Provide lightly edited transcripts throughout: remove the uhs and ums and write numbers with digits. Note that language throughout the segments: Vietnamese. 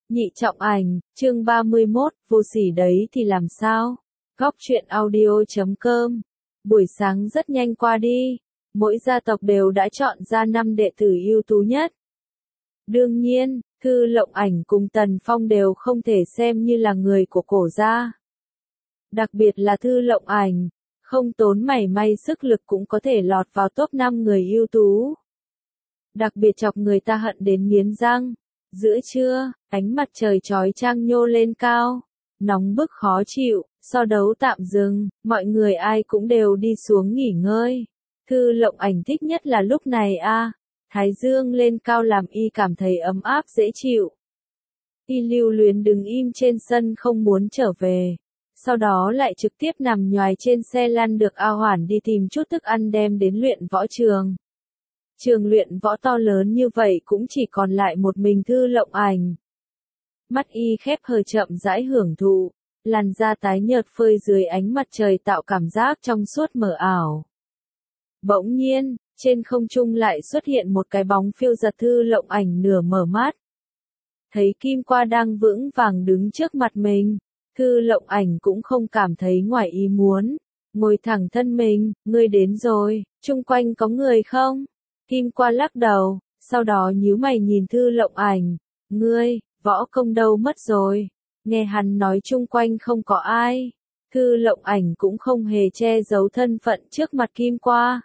Nhị trọng ảnh, chương 31, vô sỉ đấy thì làm sao? Góc truyện audio.com. Buổi sáng rất nhanh qua đi, mỗi gia tộc đều đã chọn ra 5 đệ tử ưu tú nhất. Đương nhiên, Thư Lộng Ảnh cùng Tần Phong đều không thể xem như là người của cổ gia. Đặc biệt là Thư Lộng Ảnh, không tốn mảy may sức lực cũng có thể lọt vào top 5 người ưu tú. Đặc biệt chọc người ta hận đến nghiến răng. Giữa trưa, ánh mặt trời chói chang nhô lên cao, nóng bức khó chịu, so đấu tạm dừng, mọi người ai cũng đều đi xuống nghỉ ngơi. Thư Lộng Ảnh thích nhất là lúc này thái dương lên cao làm y cảm thấy ấm áp dễ chịu. Y lưu luyến đứng im trên sân không muốn trở về, sau đó lại trực tiếp nằm nhoài trên xe lăn được A Hoản đi tìm chút thức ăn đem đến luyện võ trường. Trường luyện võ to lớn như vậy cũng chỉ còn lại một mình Thư Lộng Ảnh. Mắt y khép hờ chậm rãi hưởng thụ, làn da tái nhợt phơi dưới ánh mặt trời tạo cảm giác trong suốt mờ ảo. Bỗng nhiên, trên không trung lại xuất hiện một cái bóng phiêu giật. Thư Lộng Ảnh nửa mở mắt. Thấy Kim Qua đang vững vàng đứng trước mặt mình, Thư Lộng Ảnh cũng không cảm thấy ngoài ý muốn. Ngồi thẳng thân mình, ngươi đến rồi, chung quanh có người không? Kim Qua lắc đầu, sau đó nhíu mày nhìn Thư Lộng Ảnh, ngươi, võ công đâu mất rồi? Nghe hắn nói chung quanh không có ai. Thư Lộng Ảnh cũng không hề che giấu thân phận trước mặt Kim Qua.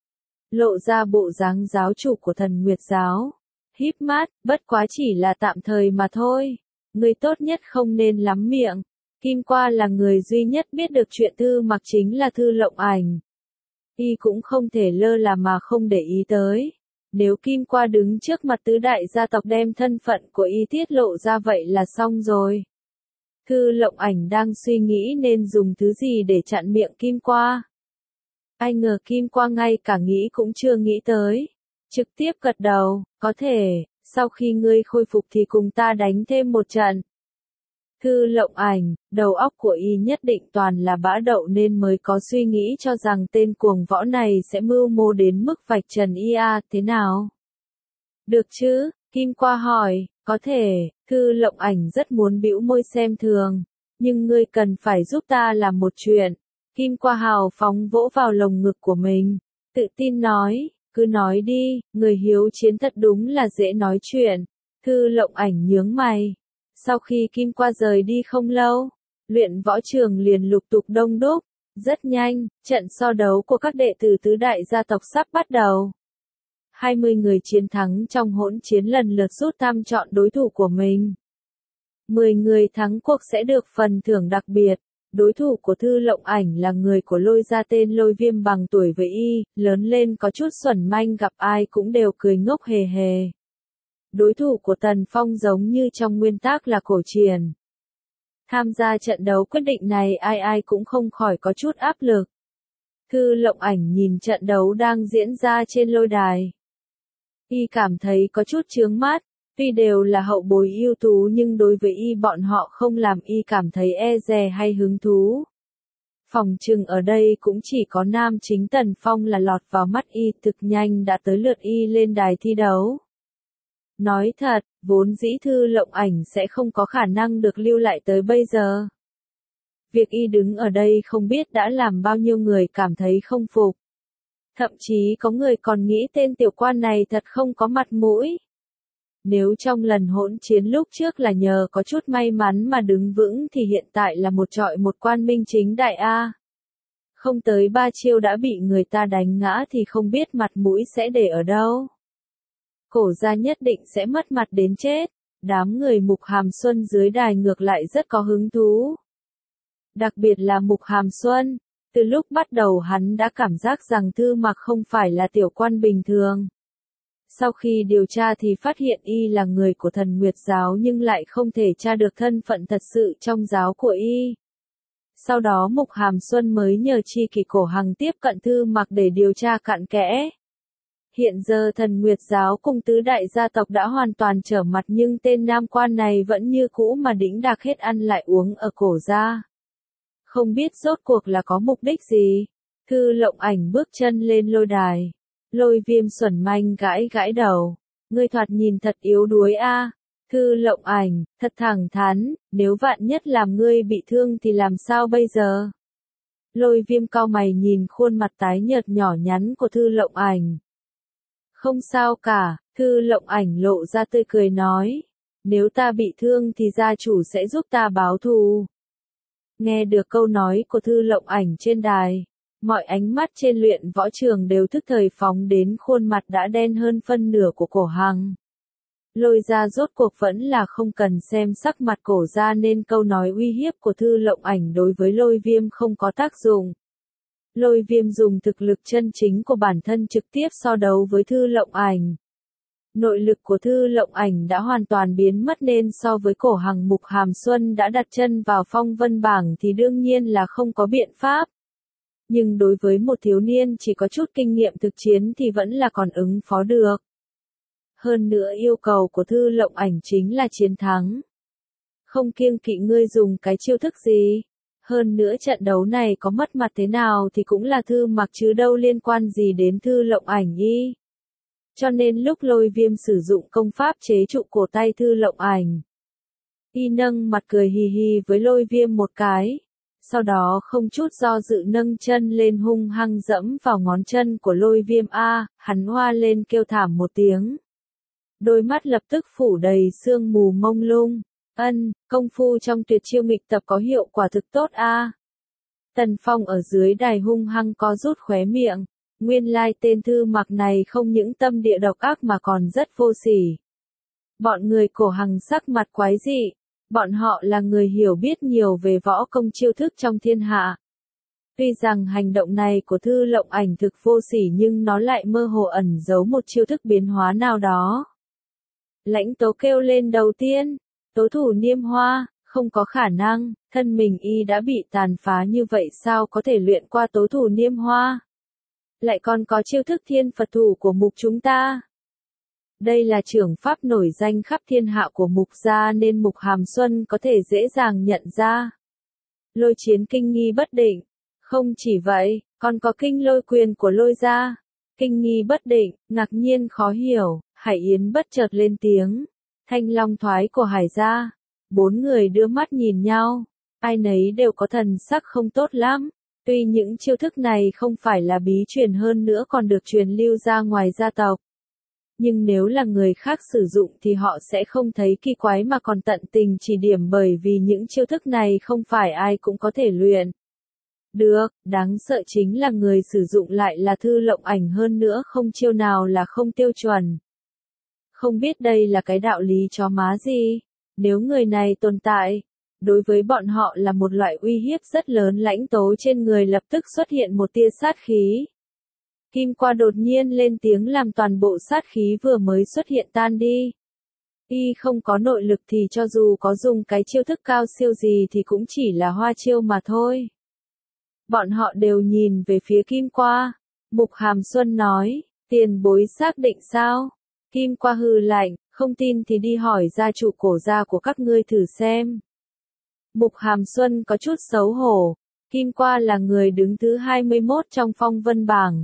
Lộ ra bộ dáng giáo chủ của Thần Nguyệt giáo. Híp mắt, bất quá chỉ là tạm thời mà thôi. Ngươi tốt nhất không nên lắm miệng. Kim Qua là người duy nhất biết được chuyện Thư Mặc chính là Thư Lộng Ảnh. Y cũng không thể lơ là mà không để ý tới. Nếu Kim Qua đứng trước mặt tứ đại gia tộc đem thân phận của y tiết lộ ra vậy là xong rồi. Thư Lộng Ảnh đang suy nghĩ nên dùng thứ gì để chặn miệng Kim Qua. Ai ngờ Kim Qua ngay cả nghĩ cũng chưa nghĩ tới. Trực tiếp gật đầu, có thể, sau khi ngươi khôi phục thì cùng ta đánh thêm một trận. Thư Lộng Ảnh, đầu óc của y nhất định toàn là bã đậu nên mới có suy nghĩ cho rằng tên cuồng võ này sẽ mưu mô đến mức vạch trần y thế nào? Được chứ? Kim Qua hỏi, có thể. Thư Lộng Ảnh rất muốn bĩu môi xem thường, nhưng ngươi cần phải giúp ta làm một chuyện. Kim Qua hào phóng vỗ vào lồng ngực của mình, tự tin nói, cứ nói đi, người hiếu chiến thật đúng là dễ nói chuyện. Thư Lộng Ảnh nhướng mày. Sau khi Kim Qua rời đi không lâu, luyện võ trường liền lục tục đông đúc. Rất nhanh, trận so đấu của các đệ tử tứ đại gia tộc sắp bắt đầu. 20 người chiến thắng trong hỗn chiến lần lượt rút thăm chọn đối thủ của mình. 10 người thắng cuộc sẽ được phần thưởng đặc biệt. Đối thủ của Thư Lộng Ảnh là người của Lôi gia tên Lôi Viêm bằng tuổi với y, lớn lên có chút xuẩn manh gặp ai cũng đều cười ngốc hề hề. Đối thủ của Tần Phong giống như trong nguyên tắc là cổ triển. Tham gia trận đấu quyết định này ai cũng không khỏi có chút áp lực. Thư Lộng Ảnh nhìn trận đấu đang diễn ra trên lôi đài. Y cảm thấy có chút chướng mắt, tuy đều là hậu bối ưu tú nhưng đối với y bọn họ không làm y cảm thấy e dè hay hứng thú. Phòng trừng ở đây cũng chỉ có nam chính Tần Phong là lọt vào mắt y, thực nhanh đã tới lượt y lên đài thi đấu. Nói thật, vốn dĩ Thư Lộng Ảnh sẽ không có khả năng được lưu lại tới bây giờ. Việc y đứng ở đây không biết đã làm bao nhiêu người cảm thấy không phục. Thậm chí có người còn nghĩ tên tiểu quan này thật không có mặt mũi. Nếu trong lần hỗn chiến lúc trước là nhờ có chút may mắn mà đứng vững thì hiện tại là một trọi một quan minh chính đại Không tới 3 chiêu đã bị người ta đánh ngã thì không biết mặt mũi sẽ để ở đâu. Cổ gia nhất định sẽ mất mặt đến chết. Đám người Mục Hàm Xuân dưới đài ngược lại rất có hứng thú. Đặc biệt là Mục Hàm Xuân, từ lúc bắt đầu hắn đã cảm giác rằng Thư Mặc không phải là tiểu quan bình thường. Sau khi điều tra thì phát hiện y là người của Thần Nguyệt giáo nhưng lại không thể tra được thân phận thật sự trong giáo của y. Sau đó Mục Hàm Xuân mới nhờ Chi Kỷ Cổ Hằng tiếp cận Thư Mặc để điều tra cặn kẽ. Hiện giờ Thần Nguyệt giáo cùng tứ đại gia tộc đã hoàn toàn trở mặt nhưng tên nam quan này vẫn như cũ mà đĩnh đạc hết ăn lại uống ở cổ gia. Không biết rốt cuộc là có mục đích gì. Thư Lộng Ảnh bước chân lên lôi đài. Lôi Viêm xuẩn manh gãi gãi đầu. Ngươi thoạt nhìn thật yếu đuối Thư Lộng Ảnh, thật thẳng thắn, nếu vạn nhất làm ngươi bị thương thì làm sao bây giờ? Lôi Viêm cau mày nhìn khuôn mặt tái nhợt nhỏ nhắn của Thư Lộng Ảnh. Không sao cả, Thư Lộng Ảnh lộ ra tươi cười nói. Nếu ta bị thương thì gia chủ sẽ giúp ta báo thù. Nghe được câu nói của Thư Lộng Ảnh trên đài, mọi ánh mắt trên luyện võ trường đều thức thời phóng đến khuôn mặt đã đen hơn phân nửa của Cổ Hằng. Lôi ra rốt cuộc vẫn là không cần xem sắc mặt Cổ ra nên câu nói uy hiếp của Thư Lộng Ảnh đối với Lôi Viêm không có tác dụng. Lôi Viêm dùng thực lực chân chính của bản thân trực tiếp so đấu với Thư Lộng Ảnh. Nội lực của Thư Lộng Ảnh đã hoàn toàn biến mất nên so với Cổ Hằng Mục Hàm Xuân đã đặt chân vào phong vân bảng thì đương nhiên là không có biện pháp. Nhưng đối với một thiếu niên chỉ có chút kinh nghiệm thực chiến thì vẫn là còn ứng phó được. Hơn nữa yêu cầu của Thư Lộng Ảnh chính là chiến thắng. Không kiêng kỵ ngươi dùng cái chiêu thức gì. Hơn nữa trận đấu này có mất mặt thế nào thì cũng là Thư Mặc chứ đâu liên quan gì đến Thư Lộng Ảnh ý. Cho nên lúc Lôi Viêm sử dụng công pháp chế trụ cổ tay Thư Lộng Ảnh, y nâng mặt cười hì hì với Lôi Viêm một cái, sau đó không chút do dự nâng chân lên hung hăng dẫm vào ngón chân của Lôi Viêm hắn hoa lên kêu thảm một tiếng. Đôi mắt lập tức phủ đầy sương mù mông lung. Công phu trong tuyệt chiêu nghịch tập có hiệu quả thực tốt Tần Phong ở dưới đài hung hăng co rút khóe miệng. Nguyên lai tên Thư Mặc này không những tâm địa độc ác mà còn rất vô sỉ. Bọn người Cổ Hằng sắc mặt quái dị. Bọn họ là người hiểu biết nhiều về võ công chiêu thức trong thiên hạ. Tuy rằng hành động này của Thư Lộng Ảnh thực vô sỉ nhưng nó lại mơ hồ ẩn giấu một chiêu thức biến hóa nào đó. Lãnh Tố kêu lên đầu tiên. Tố thủ Niêm Hoa, không có khả năng, thân mình y đã bị tàn phá như vậy sao có thể luyện qua tố thủ Niêm Hoa. Lại còn có chiêu thức thiên Phật thủ của Mục chúng ta. Đây là trưởng pháp nổi danh khắp thiên hạ của Mục gia nên Mục Hàm Xuân có thể dễ dàng nhận ra. Lôi Chiến kinh nghi bất định. Không chỉ vậy, còn có kinh lôi quyền của Lôi gia. Kinh nghi bất định, ngạc nhiên khó hiểu, Hải Yến bất chợt lên tiếng. Thanh long thoái của Hải gia. Bốn người đưa mắt nhìn nhau. Ai nấy đều có thần sắc không tốt lắm. Tuy những chiêu thức này không phải là bí truyền hơn nữa còn được truyền lưu ra ngoài gia tộc. Nhưng nếu là người khác sử dụng thì họ sẽ không thấy kỳ quái mà còn tận tình chỉ điểm bởi vì những chiêu thức này không phải ai cũng có thể luyện. Được, đáng sợ chính là người sử dụng lại là Thư Lộng Ảnh hơn nữa không chiêu nào là không tiêu chuẩn. Không biết đây là cái đạo lý chó má gì, nếu người này tồn tại. Đối với bọn họ là một loại uy hiếp rất lớn. Lãnh Tố trên người lập tức xuất hiện một tia sát khí. Kim Qua đột nhiên lên tiếng làm toàn bộ sát khí vừa mới xuất hiện tan đi. Y không có nội lực thì cho dù có dùng cái chiêu thức cao siêu gì thì cũng chỉ là hoa chiêu mà thôi. Bọn họ đều nhìn về phía Kim Qua. Mục Hàm Xuân nói, tiền bối xác định sao? Kim Qua hừ lạnh, không tin thì đi hỏi gia chủ Cổ gia của các ngươi thử xem. Mục Hàm Xuân có chút xấu hổ. Kim Qua là người đứng thứ 21 trong phong vân bảng.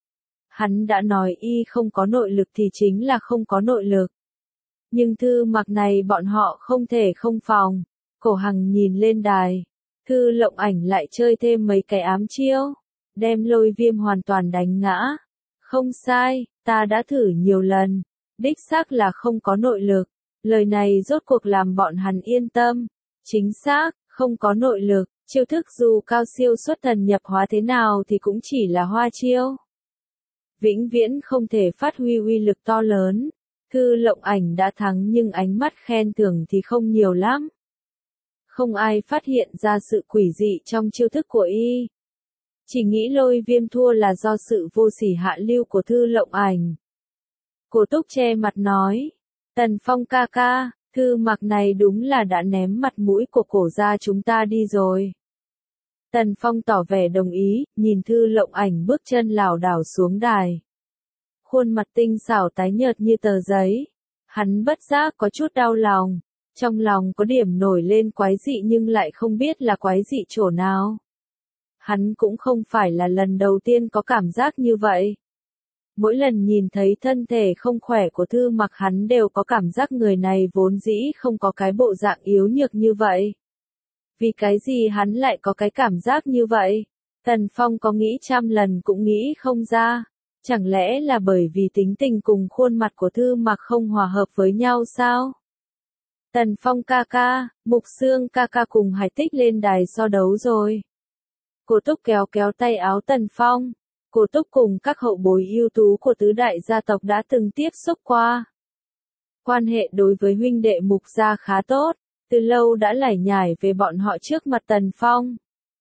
Hắn đã nói y không có nội lực thì chính là không có nội lực. Nhưng Thư Mặc này bọn họ không thể không phòng. Cổ Hằng nhìn lên đài. Thư Lộng Ảnh lại chơi thêm mấy cái ám chiêu. Đem Lôi Viêm hoàn toàn đánh ngã. Không sai, ta đã thử nhiều lần. Đích xác là không có nội lực. Lời này rốt cuộc làm bọn hắn yên tâm. Chính xác, không có nội lực, chiêu thức dù cao siêu xuất thần nhập hóa thế nào thì cũng chỉ là hoa chiêu. Vĩnh viễn không thể phát huy uy lực to lớn. Thư Lộng Ảnh đã thắng nhưng ánh mắt khen thưởng thì không nhiều lắm. Không ai phát hiện ra sự quỷ dị trong chiêu thức của y. Chỉ nghĩ Lôi Viêm thua là do sự vô sỉ hạ lưu của Thư Lộng Ảnh. Cổ Túc che mặt nói, Tần Phong ca ca. Thư Mặc này đúng là đã ném mặt mũi của Cổ gia chúng ta đi rồi. Tần Phong tỏ vẻ đồng ý, nhìn Thư Lộng Ảnh bước chân lảo đảo xuống đài. Khuôn mặt tinh xảo tái nhợt như tờ giấy. Hắn bất giác có chút đau lòng. Trong lòng có điểm nổi lên quái dị nhưng lại không biết là quái dị chỗ nào. Hắn cũng không phải là lần đầu tiên có cảm giác như vậy. Mỗi lần nhìn thấy thân thể không khỏe của Thư Mặc hắn đều có cảm giác người này vốn dĩ không có cái bộ dạng yếu nhược như vậy. Vì cái gì hắn lại có cái cảm giác như vậy? Tần Phong có nghĩ trăm lần cũng nghĩ không ra. Chẳng lẽ là bởi vì tính tình cùng khuôn mặt của Thư Mặc không hòa hợp với nhau sao? Tần Phong ca ca, Mục Xương ca ca cùng Hải Tích lên đài so đấu rồi. Cô Túc kéo kéo tay áo Tần Phong. Cô Túc cùng các hậu bối ưu tú của tứ đại gia tộc đã từng tiếp xúc qua. Quan hệ đối với huynh đệ Mục gia khá tốt, từ lâu đã lải nhải về bọn họ trước mặt Tần Phong.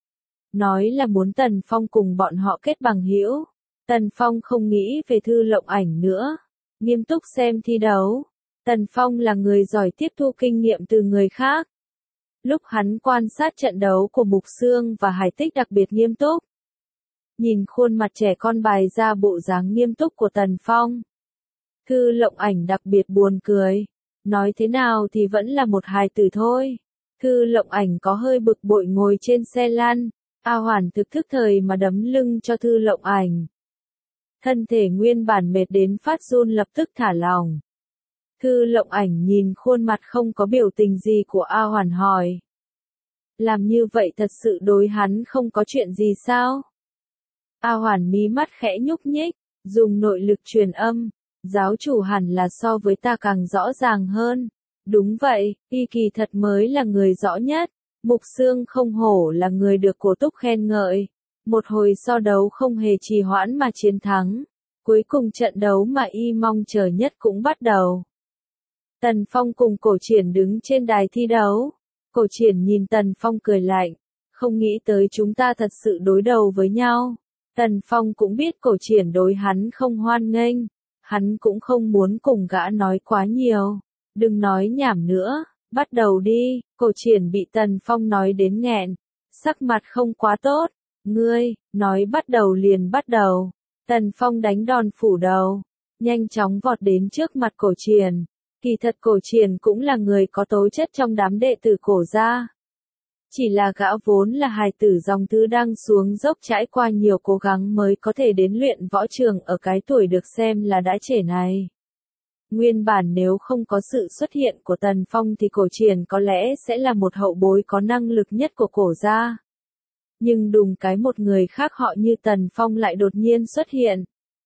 Nói là muốn Tần Phong cùng bọn họ kết bằng hữu. Tần Phong không nghĩ về Thư Lộng Ảnh nữa, nghiêm túc xem thi đấu. Tần Phong là người giỏi tiếp thu kinh nghiệm từ người khác. Lúc hắn quan sát trận đấu của Mục Xương và Hải Tích đặc biệt nghiêm túc. Nhìn khuôn mặt trẻ con bày ra bộ dáng nghiêm túc của Tần Phong. Thư Lộng Ảnh đặc biệt buồn cười. Nói thế nào thì vẫn là một hài tử thôi. Thư Lộng Ảnh có hơi bực bội ngồi trên xe lăn. A Hoàn thực thức thời mà đấm lưng cho Thư Lộng Ảnh. Thân thể nguyên bản mệt đến phát run lập tức thả lỏng. Thư Lộng Ảnh nhìn khuôn mặt không có biểu tình gì của A Hoàn hỏi. Làm như vậy thật sự đối hắn không có chuyện gì sao? A Hoàn mí mắt khẽ nhúc nhích, dùng nội lực truyền âm. Giáo chủ hẳn là so với ta càng rõ ràng hơn. Đúng vậy, y kỳ thật mới là người rõ nhất. Mục Xương không hổ là người được Cổ Túc khen ngợi. Một hồi so đấu không hề trì hoãn mà chiến thắng. Cuối cùng trận đấu mà y mong chờ nhất cũng bắt đầu. Tần Phong cùng Cổ Triển đứng trên đài thi đấu. Cổ Triển nhìn Tần Phong cười lạnh. Không nghĩ tới chúng ta thật sự đối đầu với nhau. Tần Phong cũng biết Cổ Triển đối hắn không hoan nghênh. Hắn cũng không muốn cùng gã nói quá nhiều. Đừng nói nhảm nữa, bắt đầu đi. Cổ Triển bị Tần Phong nói đến nghẹn. Sắc mặt không quá tốt. Ngươi, nói bắt đầu liền bắt đầu. Tần Phong đánh đòn phủ đầu. Nhanh chóng vọt đến trước mặt Cổ Triển. Kỳ thật Cổ Triển cũng là người có tố chất trong đám đệ tử Cổ gia. Chỉ là gã vốn là hài tử dòng thứ đang xuống dốc trải qua nhiều cố gắng mới có thể đến luyện võ trường ở cái tuổi được xem là đã trẻ này. Nguyên bản nếu không có sự xuất hiện của Tần Phong thì Cổ Triển có lẽ sẽ là một hậu bối có năng lực nhất của Cổ gia. Nhưng đùng cái một người khác họ như Tần Phong lại đột nhiên xuất hiện.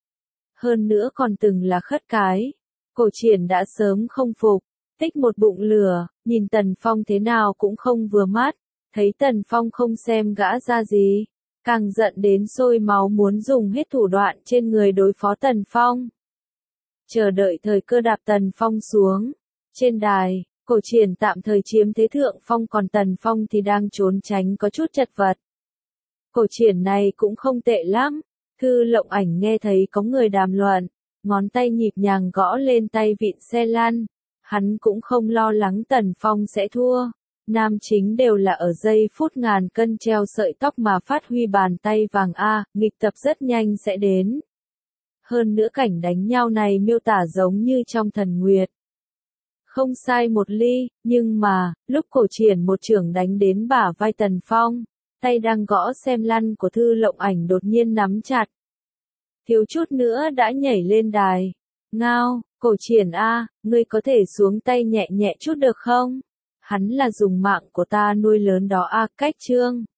Hơn nữa còn từng là khất cái. Cổ Triển đã sớm không phục, tích một bụng lửa, nhìn Tần Phong thế nào cũng không vừa mắt. Thấy Tần Phong không xem gã ra gì, càng giận đến sôi máu muốn dùng hết thủ đoạn trên người đối phó Tần Phong. Chờ đợi thời cơ đạp Tần Phong xuống. Trên đài, Cổ Triển tạm thời chiếm thế thượng phong còn Tần Phong thì đang trốn tránh có chút chật vật. Cổ Triển này cũng không tệ lắm. Thư Lộng Ảnh nghe thấy có người đàm luận, ngón tay nhịp nhàng gõ lên tay vịn xe lăn. Hắn cũng không lo lắng Tần Phong sẽ thua. Nam chính đều là ở giây phút ngàn cân treo sợi tóc mà phát huy bàn tay vàng A, nghịch tập rất nhanh sẽ đến. Hơn nữa cảnh đánh nhau này miêu tả giống như trong Thần Nguyệt. Không sai một ly, nhưng mà, lúc Cổ Triển một chưởng đánh đến bả vai Tần Phong, tay đang gõ xem lăn của Thư Lộng Ảnh đột nhiên nắm chặt. Thiếu chút nữa đã nhảy lên đài. Ngao, Cổ Triển A, ngươi có thể xuống tay nhẹ nhẹ chút được không? Hắn là dùng mạng của ta nuôi lớn đó a, cách chương.